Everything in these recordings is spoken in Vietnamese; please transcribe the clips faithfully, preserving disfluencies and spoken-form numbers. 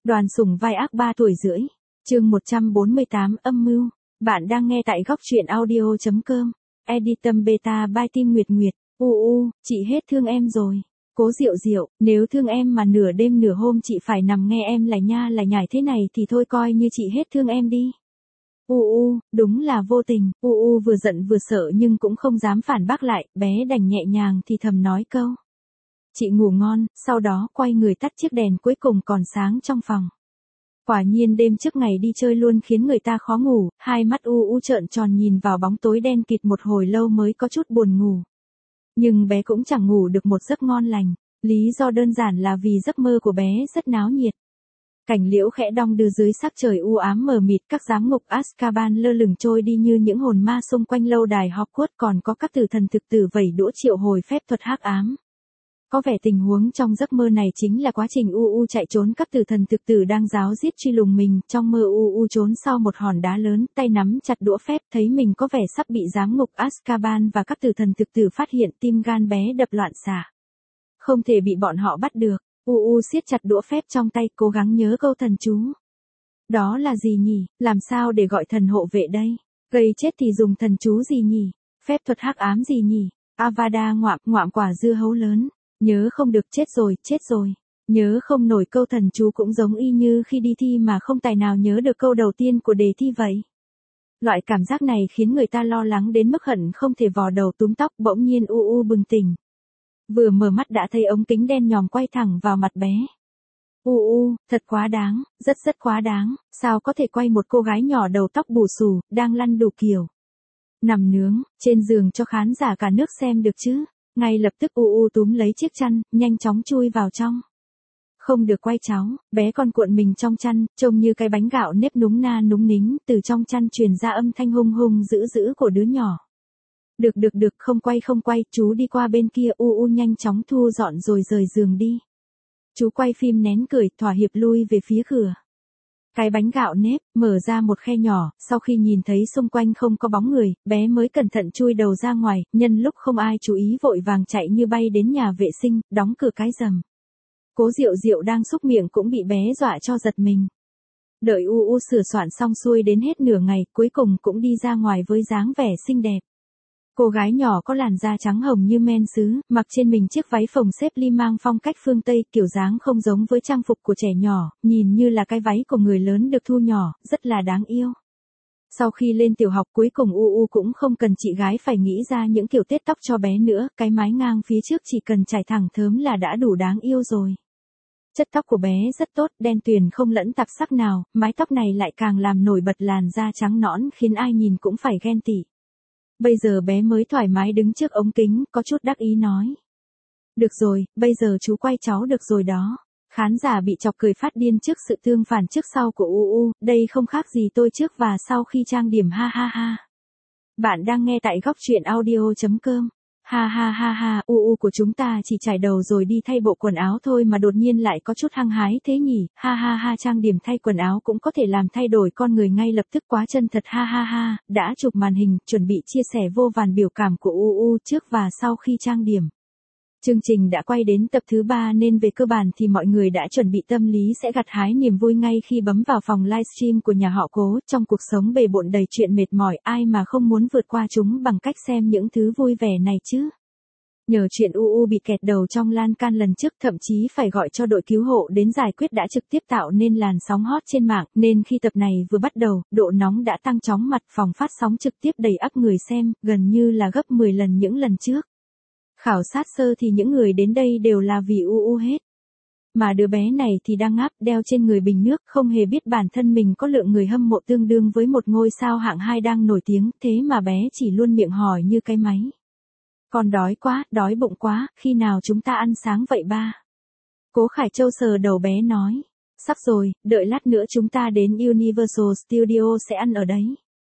Đoàn Sủng vai ác ba tuổi rưỡi. Chương một trăm bốn mươi tám âm mưu. Bạn đang nghe tại góc truyện audio chấm com. Editum beta by Tim Nguyệt Nguyệt. U u, chị hết thương em rồi. Cố Diệu Diệu, nếu thương em mà nửa đêm nửa hôm chị phải nằm nghe em lải nha lải nhải thế này thì thôi coi như chị hết thương em đi. U u, đúng là vô tình. U u vừa giận vừa sợ nhưng cũng không dám phản bác lại, bé đành nhẹ nhàng thì thầm nói câu. Chị ngủ ngon, sau đó quay người tắt chiếc đèn cuối cùng còn sáng trong phòng. Quả nhiên đêm trước ngày đi chơi luôn khiến người ta khó ngủ, hai mắt u u trợn tròn nhìn vào bóng tối đen kịt một hồi lâu mới có chút buồn ngủ. Nhưng bé cũng chẳng ngủ được một giấc ngon lành, lý do đơn giản là vì giấc mơ của bé rất náo nhiệt. Cảnh liễu khẽ đong đưa dưới sắc trời u ám mờ mịt, các giám ngục Azkaban lơ lửng trôi đi như những hồn ma xung quanh lâu đài Hogwarts, còn có các tử thần thực tử vẩy đũa triệu hồi phép thuật hắc ám. Có vẻ tình huống trong giấc mơ này chính là quá trình u u chạy trốn, các tử thần thực tử đang ráo riết truy lùng mình, trong mơ u u trốn sau một hòn đá lớn, tay nắm chặt đũa phép, thấy mình có vẻ sắp bị giám ngục Azkaban và các tử thần thực tử phát hiện, tim gan bé đập loạn xạ. Không thể bị bọn họ bắt được, u u siết chặt đũa phép trong tay, cố gắng nhớ câu thần chú. Đó là gì nhỉ, làm sao để gọi thần hộ vệ đây? Gây chết thì dùng thần chú gì nhỉ? Phép thuật hắc ám gì nhỉ? Avada ngoạm ngoạm quả dưa hấu lớn. Nhớ không được, chết rồi, chết rồi. Nhớ không nổi, câu thần chú cũng giống y như khi đi thi mà không tài nào nhớ được câu đầu tiên của đề thi vậy. Loại cảm giác này khiến người ta lo lắng đến mức hận không thể vò đầu túm tóc. Bỗng nhiên u u bừng tỉnh. Vừa mở mắt đã thấy ống kính đen nhòm quay thẳng vào mặt bé. U u, thật quá đáng, rất rất quá đáng, sao có thể quay một cô gái nhỏ đầu tóc bù xù, đang lăn đủ kiểu. Nằm nướng, trên giường cho khán giả cả nước xem được chứ. Ngay lập tức u u túm lấy chiếc chăn, nhanh chóng chui vào trong. Không được quay cháu, bé con cuộn mình trong chăn, trông như cái bánh gạo nếp núng na núng nính, từ trong chăn truyền ra âm thanh hung hung dữ dữ của đứa nhỏ. Được được được, không quay không quay, chú đi qua bên kia. U u nhanh chóng thu dọn rồi rời giường đi. Chú quay phim nén cười, thỏa hiệp lui về phía cửa. Cái bánh gạo nếp, mở ra một khe nhỏ, sau khi nhìn thấy xung quanh không có bóng người, bé mới cẩn thận chui đầu ra ngoài, nhân lúc không ai chú ý vội vàng chạy như bay đến nhà vệ sinh, đóng cửa cái rầm. Cố Diệu Diệu đang xúc miệng cũng bị bé dọa cho giật mình. Đợi u u sửa soạn xong xuôi đến hết nửa ngày, cuối cùng cũng đi ra ngoài với dáng vẻ xinh đẹp. Cô gái nhỏ có làn da trắng hồng như men sứ, mặc trên mình chiếc váy phồng xếp ly mang phong cách phương Tây, kiểu dáng không giống với trang phục của trẻ nhỏ, nhìn như là cái váy của người lớn được thu nhỏ, rất là đáng yêu. Sau khi lên tiểu học cuối cùng u u cũng không cần chị gái phải nghĩ ra những kiểu tết tóc cho bé nữa, cái mái ngang phía trước chỉ cần trải thẳng thớm là đã đủ đáng yêu rồi. Chất tóc của bé rất tốt, đen tuyền không lẫn tạp sắc nào, mái tóc này lại càng làm nổi bật làn da trắng nõn khiến ai nhìn cũng phải ghen tị. Bây giờ bé mới thoải mái đứng trước ống kính, có chút đắc ý nói. Được rồi, bây giờ chú quay cháu được rồi đó. Khán giả bị chọc cười phát điên trước sự tương phản trước sau của u u, đây không khác gì tôi trước và sau khi trang điểm, ha ha ha. Bạn đang nghe tại góc truyện audio chấm com. Ha ha ha ha, u u của chúng ta chỉ chải đầu rồi đi thay bộ quần áo thôi mà đột nhiên lại có chút hăng hái thế nhỉ, ha ha ha, trang điểm thay quần áo cũng có thể làm thay đổi con người ngay lập tức, quá chân thật, ha ha ha. Đã chụp màn hình, chuẩn bị chia sẻ vô vàn biểu cảm của u u trước và sau khi trang điểm. Chương trình đã quay đến tập thứ ba nên về cơ bản thì mọi người đã chuẩn bị tâm lý sẽ gặt hái niềm vui ngay khi bấm vào phòng livestream của nhà họ Cố. Trong cuộc sống bề bộn đầy chuyện mệt mỏi, ai mà không muốn vượt qua chúng bằng cách xem những thứ vui vẻ này chứ. Nhờ chuyện u u bị kẹt đầu trong lan can lần trước, thậm chí phải gọi cho đội cứu hộ đến giải quyết đã trực tiếp tạo nên làn sóng hot trên mạng, nên khi tập này vừa bắt đầu, độ nóng đã tăng chóng mặt, phòng phát sóng trực tiếp đầy ắp người xem, gần như là gấp mười lần những lần trước. Khảo sát sơ thì những người đến đây đều là vì u u hết. Mà đứa bé này thì đang ngáp đeo trên người bình nước, không hề biết bản thân mình có lượng người hâm mộ tương đương với một ngôi sao hạng hai đang nổi tiếng, thế mà bé chỉ luôn miệng hỏi như cái máy. Con đói quá, đói bụng quá, khi nào chúng ta ăn sáng vậy ba? Cố Khải Châu sờ đầu bé nói. Sắp rồi, đợi lát nữa chúng ta đến Universal Studio sẽ ăn ở đấy.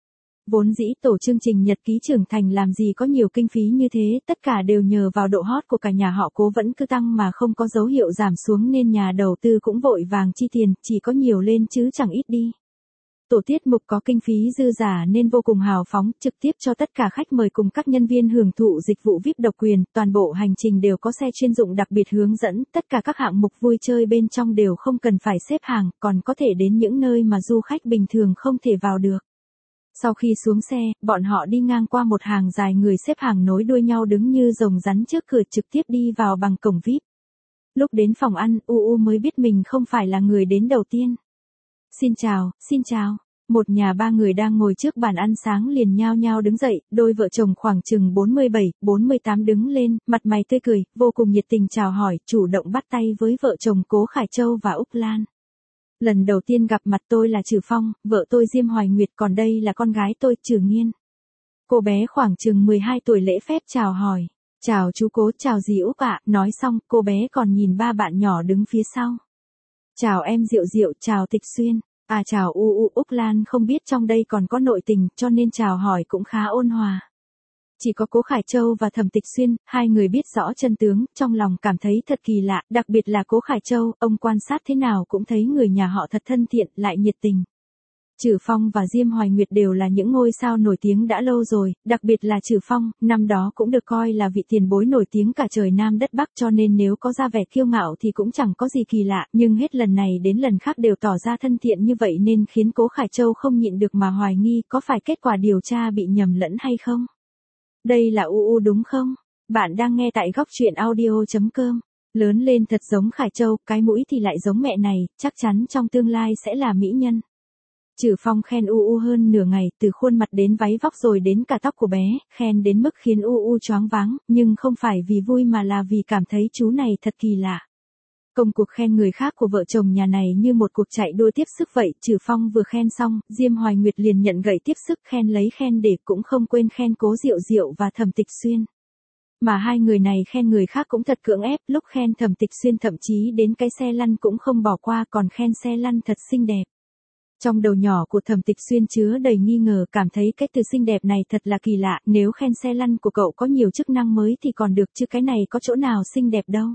Vốn dĩ tổ chương trình Nhật ký trưởng thành làm gì có nhiều kinh phí như thế, tất cả đều nhờ vào độ hot của cả nhà họ Cố vẫn cứ tăng mà không có dấu hiệu giảm xuống nên nhà đầu tư cũng vội vàng chi tiền, chỉ có nhiều lên chứ chẳng ít đi. Tổ tiết mục có kinh phí dư giả nên vô cùng hào phóng, trực tiếp cho tất cả khách mời cùng các nhân viên hưởng thụ dịch vụ vi ai pi độc quyền, toàn bộ hành trình đều có xe chuyên dụng đặc biệt hướng dẫn, tất cả các hạng mục vui chơi bên trong đều không cần phải xếp hàng, còn có thể đến những nơi mà du khách bình thường không thể vào được. Sau khi xuống xe, bọn họ đi ngang qua một hàng dài người xếp hàng nối đuôi nhau đứng như rồng rắn trước cửa trực tiếp đi vào bằng cổng vi ai pi. Lúc đến phòng ăn, u u mới biết mình không phải là người đến đầu tiên. Xin chào, xin chào. Một nhà ba người đang ngồi trước bàn ăn sáng liền nhao nhao đứng dậy, đôi vợ chồng khoảng chừng bốn mươi bảy, bốn mươi tám đứng lên, mặt mày tươi cười, vô cùng nhiệt tình chào hỏi, chủ động bắt tay với vợ chồng Cố Khải Châu và Úc Lan. Lần đầu tiên gặp mặt tôi là Trử Phong, vợ tôi Diêm Hoài Nguyệt, còn đây là con gái tôi Trử Nghiên. Cô bé khoảng chừng mười hai tuổi lễ phép chào hỏi. Chào chú Cố, chào dì Úc ạ, nói xong, cô bé còn nhìn ba bạn nhỏ đứng phía sau. Chào em Diệu Diệu, chào Tịch Xuyên. À chào u u, Úc Lan không biết trong đây còn có nội tình, cho nên chào hỏi cũng khá ôn hòa. Chỉ có Cố Khải Châu và Thẩm Tịch Xuyên, hai người biết rõ chân tướng, trong lòng cảm thấy thật kỳ lạ, đặc biệt là Cố Khải Châu, ông quan sát thế nào cũng thấy người nhà họ thật thân thiện, lại nhiệt tình. Trử Phong và Diêm Hoài Nguyệt đều là những ngôi sao nổi tiếng đã lâu rồi, đặc biệt là Trử Phong, năm đó cũng được coi là vị tiền bối nổi tiếng cả trời Nam đất Bắc, cho nên nếu có ra vẻ kiêu ngạo thì cũng chẳng có gì kỳ lạ, nhưng hết lần này đến lần khác đều tỏ ra thân thiện như vậy nên khiến Cố Khải Châu không nhịn được mà hoài nghi có phải kết quả điều tra bị nhầm lẫn hay không. Đây là u u đúng không? Bạn đang nghe tại góc truyện audio chấm com. Lớn lên thật giống Khải Châu, cái mũi thì lại giống mẹ này, chắc chắn trong tương lai sẽ là mỹ nhân. Trử Phong khen u u hơn nửa ngày, từ khuôn mặt đến váy vóc rồi đến cả tóc của bé, khen đến mức khiến u u choáng váng, nhưng không phải vì vui mà là vì cảm thấy chú này thật kỳ lạ. Công cuộc khen người khác của vợ chồng nhà này như một cuộc chạy đua tiếp sức vậy, Trử Phong vừa khen xong, Diêm Hoài Nguyệt liền nhận gậy tiếp sức khen lấy khen để, cũng không quên khen Cố Diệu Diệu và Thẩm Tịch Xuyên. Mà hai người này khen người khác cũng thật cưỡng ép, lúc khen Thẩm Tịch Xuyên thậm chí đến cái xe lăn cũng không bỏ qua, còn khen xe lăn thật xinh đẹp. Trong đầu nhỏ của Thẩm Tịch Xuyên chứa đầy nghi ngờ, cảm thấy cái từ xinh đẹp này thật là kỳ lạ, nếu khen xe lăn của cậu có nhiều chức năng mới thì còn được chứ cái này có chỗ nào xinh đẹp đâu.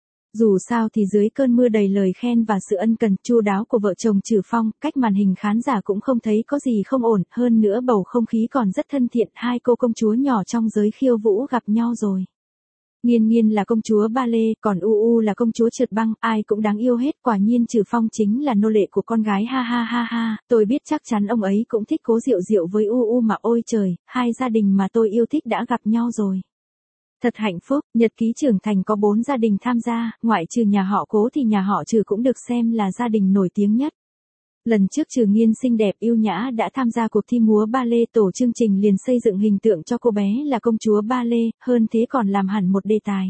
Dù sao thì dưới cơn mưa đầy lời khen và sự ân cần chu đáo của vợ chồng Trử Phong, cách màn hình khán giả cũng không thấy có gì không ổn, hơn nữa bầu không khí còn rất thân thiện, hai cô công chúa nhỏ trong giới khiêu vũ gặp nhau rồi. Nghiên Nghiên là công chúa ba lê, còn U U là công chúa trượt băng, ai cũng đáng yêu hết, quả nhiên Trử Phong chính là nô lệ của con gái ha ha ha ha, tôi biết chắc chắn ông ấy cũng thích Cố Diệu Diệu với U U mà ôi trời, hai gia đình mà tôi yêu thích đã gặp nhau rồi. Thật hạnh phúc, nhật ký trưởng thành có bốn gia đình tham gia, ngoại trừ nhà họ Cố thì nhà họ Trử cũng được xem là gia đình nổi tiếng nhất. Lần trước Trử Nghiên xinh đẹp yêu nhã đã tham gia cuộc thi múa ba lê, tổ chương trình liền xây dựng hình tượng cho cô bé là công chúa ba lê, hơn thế còn làm hẳn một đề tài.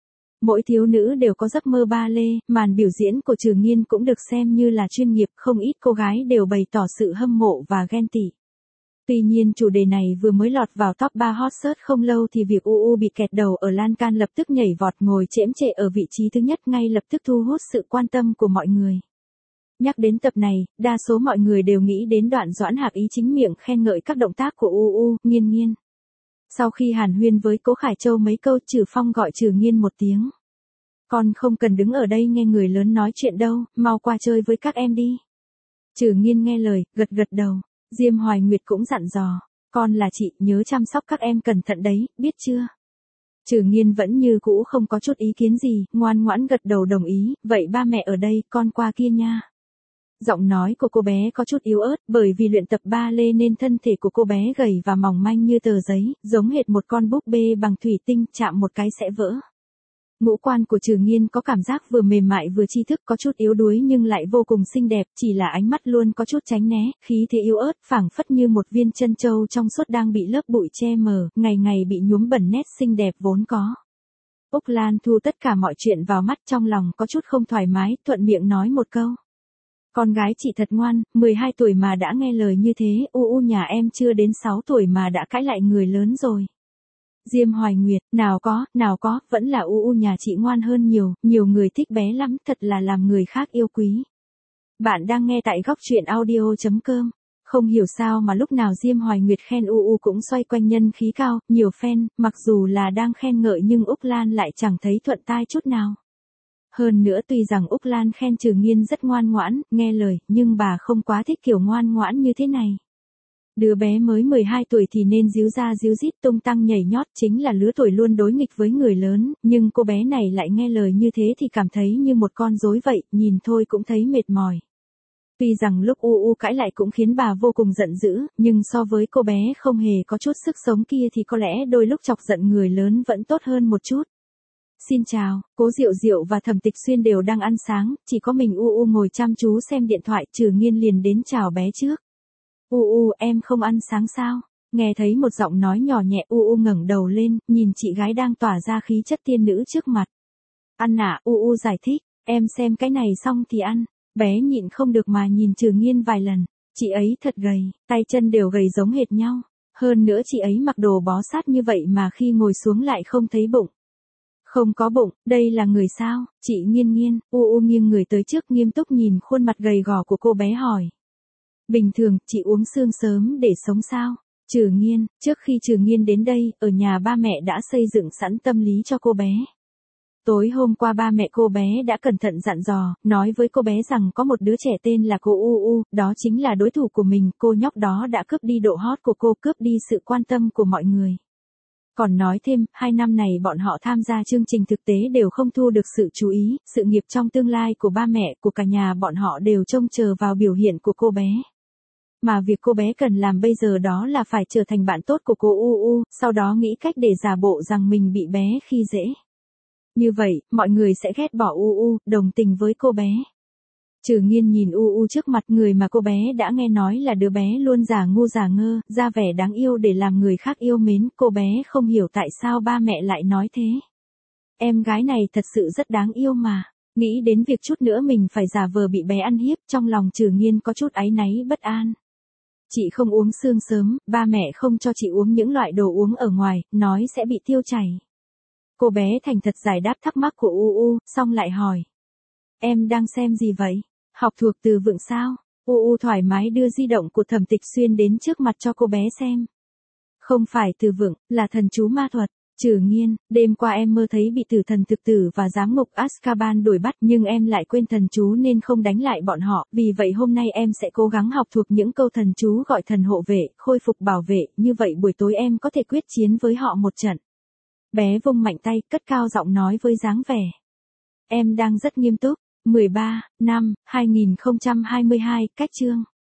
Mỗi thiếu nữ đều có giấc mơ ba lê, màn biểu diễn của Trử Nghiên cũng được xem như là chuyên nghiệp, không ít cô gái đều bày tỏ sự hâm mộ và ghen tị. Tuy nhiên chủ đề này vừa mới lọt vào top ba hot search không lâu thì việc u u bị kẹt đầu ở lan can lập tức nhảy vọt ngồi chễm chệ ở vị trí thứ nhất, ngay lập tức thu hút sự quan tâm của mọi người. Nhắc đến tập này, đa số mọi người đều nghĩ đến đoạn Doãn Hạc Ý chính miệng khen ngợi các động tác của u u, Nghiên Nghiên. Sau khi hàn huyên với Cố Khải Châu mấy câu, Trử Phong gọi Trử Nghiên một tiếng. Con không cần đứng ở đây nghe người lớn nói chuyện đâu, mau qua chơi với các em đi. Trử Nghiên nghe lời, gật gật đầu. Diêm Hoài Nguyệt cũng dặn dò, con là chị, nhớ chăm sóc các em cẩn thận đấy, biết chưa? Trử Nghiên vẫn như cũ không có chút ý kiến gì, ngoan ngoãn gật đầu đồng ý, vậy ba mẹ ở đây, con qua kia nha. Giọng nói của cô bé có chút yếu ớt, bởi vì luyện tập ba lê nên thân thể của cô bé gầy và mỏng manh như tờ giấy, giống hệt một con búp bê bằng thủy tinh, chạm một cái sẽ vỡ. Ngũ quan của Trử Nghiên có cảm giác vừa mềm mại vừa tri thức, có chút yếu đuối nhưng lại vô cùng xinh đẹp, chỉ là ánh mắt luôn có chút tránh né, khí thế yếu ớt, phảng phất như một viên chân châu trong suốt đang bị lớp bụi che mờ, ngày ngày bị nhuốm bẩn nét xinh đẹp vốn có. Úc Lan thu tất cả mọi chuyện vào mắt, trong lòng có chút không thoải mái, thuận miệng nói một câu. Con gái chị thật ngoan, mười hai tuổi mà đã nghe lời như thế, u u nhà em chưa đến sáu tuổi mà đã cãi lại người lớn rồi. Diêm Hoài Nguyệt, nào có, nào có, vẫn là u u nhà chị ngoan hơn nhiều, nhiều người thích bé lắm, thật là làm người khác yêu quý. Bạn đang nghe tại góc truyện audio chấm com. Không hiểu sao mà lúc nào Diêm Hoài Nguyệt khen u u cũng xoay quanh nhân khí cao, nhiều fan, mặc dù là đang khen ngợi nhưng Úc Lan lại chẳng thấy thuận tai chút nào. Hơn nữa tuy rằng Úc Lan khen Trừ Nghiên rất ngoan ngoãn, nghe lời, nhưng bà không quá thích kiểu ngoan ngoãn như thế này. Đứa bé mới mười hai tuổi thì nên díu ra díu dít tung tăng nhảy nhót, chính là lứa tuổi luôn đối nghịch với người lớn, nhưng cô bé này lại nghe lời như thế thì cảm thấy như một con rối vậy, nhìn thôi cũng thấy mệt mỏi. Tuy rằng lúc u u cãi lại cũng khiến bà vô cùng giận dữ, nhưng so với cô bé không hề có chút sức sống kia thì có lẽ đôi lúc chọc giận người lớn vẫn tốt hơn một chút. Xin chào, Cố Diệu Diệu và Thẩm Tịch Xuyên đều đang ăn sáng, chỉ có mình u u ngồi chăm chú xem điện thoại, Trừ Nghiên liền đến chào bé trước. U u, em không ăn sáng sao? Nghe thấy một giọng nói nhỏ nhẹ, u u ngẩng đầu lên, nhìn chị gái đang tỏa ra khí chất tiên nữ trước mặt. Ăn à, u u giải thích, em xem cái này xong thì ăn. Bé nhịn không được mà nhìn Trừ Nghiên vài lần, chị ấy thật gầy, tay chân đều gầy giống hệt nhau. Hơn nữa chị ấy mặc đồ bó sát như vậy mà khi ngồi xuống lại không thấy bụng. Không có bụng, đây là người sao? Chị Nghiên Nghiên, u u nghiêng người tới trước nghiêm túc nhìn khuôn mặt gầy gò của cô bé hỏi. Bình thường, chị uống xương sớm để sống sao? Trừ Nghiên, trước khi Trừ Nghiên đến đây, ở nhà ba mẹ đã xây dựng sẵn tâm lý cho cô bé. Tối hôm qua ba mẹ cô bé đã cẩn thận dặn dò, nói với cô bé rằng có một đứa trẻ tên là cô U U, đó chính là đối thủ của mình, cô nhóc đó đã cướp đi độ hot của cô, cướp đi sự quan tâm của mọi người. Còn nói thêm, hai năm này bọn họ tham gia chương trình thực tế đều không thu được sự chú ý, sự nghiệp trong tương lai của ba mẹ, của cả nhà bọn họ đều trông chờ vào biểu hiện của cô bé. Mà việc cô bé cần làm bây giờ đó là phải trở thành bạn tốt của cô U U, sau đó nghĩ cách để giả bộ rằng mình bị bé khi dễ. Như vậy, mọi người sẽ ghét bỏ U U, đồng tình với cô bé. Trừ Nghiên nhìn U U trước mặt, người mà cô bé đã nghe nói là đứa bé luôn giả ngu giả ngơ, ra vẻ đáng yêu để làm người khác yêu mến, cô bé không hiểu tại sao ba mẹ lại nói thế. Em gái này thật sự rất đáng yêu mà. Nghĩ đến việc chút nữa mình phải giả vờ bị bé ăn hiếp, trong lòng Trừ Nghiên có chút áy náy bất an. Chị không uống sương sớm, ba mẹ không cho chị uống những loại đồ uống ở ngoài, nói sẽ bị tiêu chảy. Cô bé thành thật giải đáp thắc mắc của U U, xong lại hỏi. Em đang xem gì vậy? Học thuộc từ vựng sao? U U thoải mái đưa di động của Thẩm Tịch Xuyên đến trước mặt cho cô bé xem. Không phải từ vựng, là thần chú ma thuật. Trừ Nghiên, đêm qua em mơ thấy bị tử thần thực tử và giám ngục Azkaban đuổi bắt, nhưng em lại quên thần chú nên không đánh lại bọn họ, vì vậy hôm nay em sẽ cố gắng học thuộc những câu thần chú gọi thần hộ vệ, khôi phục bảo vệ, như vậy buổi tối em có thể quyết chiến với họ một trận. Bé vung mạnh tay, cất cao giọng nói với dáng vẻ. Em đang rất nghiêm túc. mười ba, năm, hai nghìn không trăm hai mươi hai, cách chương.